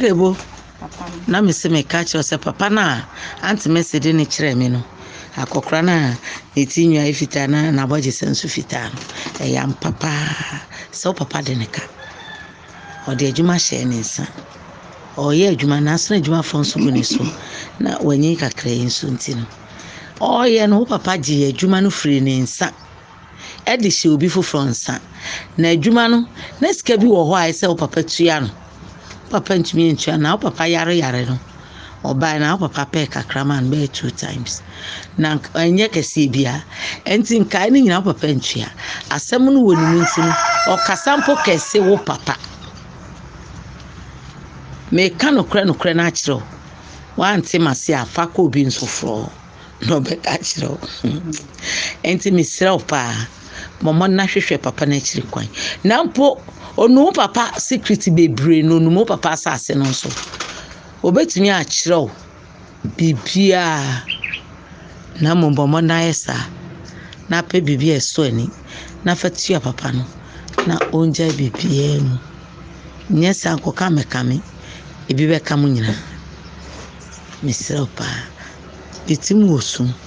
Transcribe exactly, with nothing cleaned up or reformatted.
Agrebo na me se me catch yourself papa na anti message ni kire me no akokra na etinwa ifita na na boje sensu fita no e yam papa so papa de ne ka o de adwuma hye ne nsa o ye adwuma na so adwuma fonso go ne so na wanyi kakra nso ntino o ye no papa je adwuma no free ne nsa e de hye obi foforo nsa na adwuma no na sika bi wo ho ai se o papa tua no papa ntumi ntua na o papa yare yare no oba na papa pe kakra man be two times na enye kese bia enti nkai ni nyina papa ntua asem no woni nti no o kasampo kese wo papa me kan okra no kra na akiro wanti mase afa ko obi nsofro no be ka akiro enti mi sra pa momo na hwehwe papa na akiri kwan na mpo onu papa secret bebre no nu papa asase no so obetumi akiro bibia na mombomo na esa na pe bibia eso ani na fatua papa no na onja bibia mu nyesa ankoka mekame ebi be ka mu nyina misropa itimu osu